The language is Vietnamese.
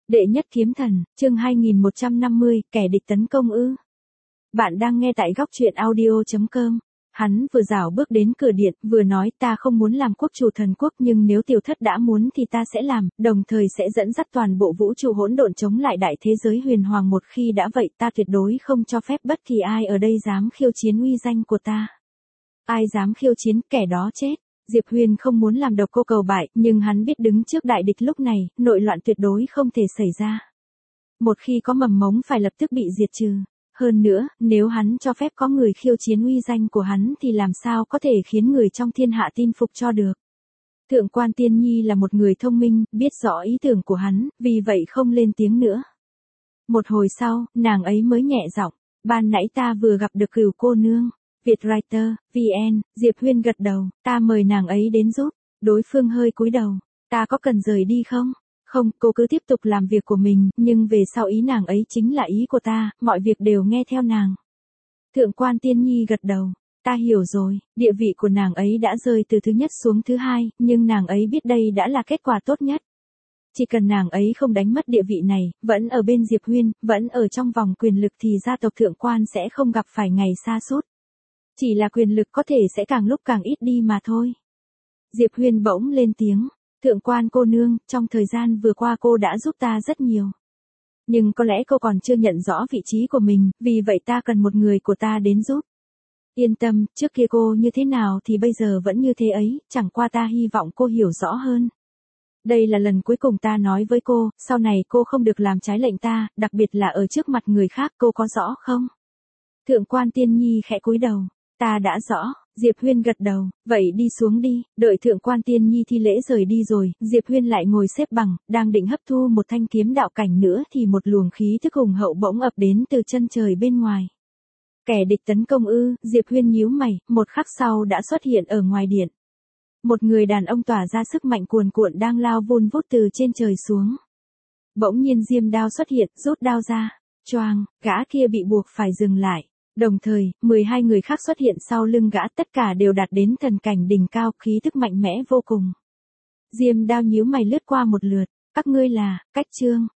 Đệ nhất kiếm thần, chương 2150, kẻ địch tấn công ư. Bạn đang nghe tại góc truyện audio.com. Hắn vừa rảo bước đến cửa điện, vừa nói ta không muốn làm quốc chủ thần quốc nhưng nếu tiểu thất đã muốn thì ta sẽ làm, đồng thời sẽ dẫn dắt toàn bộ vũ trụ hỗn độn chống lại đại thế giới huyền hoàng một khi đã vậy ta tuyệt đối không cho phép bất kỳ ai ở đây dám khiêu chiến uy danh của ta. Ai dám khiêu chiến, kẻ đó chết. Diệp Huyền không muốn làm độc cô cầu bại, nhưng hắn biết đứng trước đại địch lúc này, nội loạn tuyệt đối không thể xảy ra. Một khi có mầm mống phải lập tức bị diệt trừ. Hơn nữa, nếu hắn cho phép có người khiêu chiến uy danh của hắn thì làm sao có thể khiến người trong thiên hạ tin phục cho được. Thượng quan Tiên Nhi là một người thông minh, biết rõ ý tưởng của hắn, vì vậy không lên tiếng nữa. Một hồi sau, nàng ấy mới nhẹ giọng, ban nãy ta vừa gặp được Cửu cô nương. Vietwriter, VN, Diệp Huyền gật đầu, ta mời nàng ấy đến giúp. Đối phương hơi cúi đầu, ta có cần rời đi không? Không, cô cứ tiếp tục làm việc của mình, nhưng về sau ý nàng ấy chính là ý của ta, mọi việc đều nghe theo nàng. Thượng quan Tiên Nhi gật đầu, ta hiểu rồi, địa vị của nàng ấy đã rơi từ thứ nhất xuống thứ hai, nhưng nàng ấy biết đây đã là kết quả tốt nhất. Chỉ cần nàng ấy không đánh mất địa vị này, vẫn ở bên Diệp Huyền, vẫn ở trong vòng quyền lực thì gia tộc thượng quan sẽ không gặp phải ngày sa sút. Chỉ là quyền lực có thể sẽ càng lúc càng ít đi mà thôi. Diệp Huyền bỗng lên tiếng, thượng quan cô nương, trong thời gian vừa qua cô đã giúp ta rất nhiều. Nhưng có lẽ cô còn chưa nhận rõ vị trí của mình, vì vậy ta cần một người của ta đến giúp. Yên tâm, trước kia cô như thế nào thì bây giờ vẫn như thế ấy, chẳng qua ta hy vọng cô hiểu rõ hơn. Đây là lần cuối cùng ta nói với cô, sau này cô không được làm trái lệnh ta, đặc biệt là ở trước mặt người khác, cô có rõ không? Thượng quan Tiên Nhi khẽ cúi đầu. Ta đã rõ, Diệp Huyền gật đầu, vậy đi xuống đi, đợi thượng quan Tiên Nhi thi lễ rời đi rồi, Diệp Huyền lại ngồi xếp bằng, đang định hấp thu một thanh kiếm đạo cảnh nữa thì một luồng khí thức hùng hậu bỗng ập đến từ chân trời bên ngoài. Kẻ địch tấn công ư, Diệp Huyền nhíu mày, một khắc sau đã xuất hiện ở ngoài điện. Một người đàn ông tỏa ra sức mạnh cuồn cuộn đang lao vun vút từ trên trời xuống. Bỗng nhiên diêm đao xuất hiện, rút đao ra, choang, gã kia bị buộc phải dừng lại. Đồng thời, 12 người khác xuất hiện sau lưng gã, tất cả đều đạt đến thần cảnh đỉnh cao, khí thức mạnh mẽ vô cùng. Diêm đao nhíu mày lướt qua một lượt, các ngươi là, Cách Trương,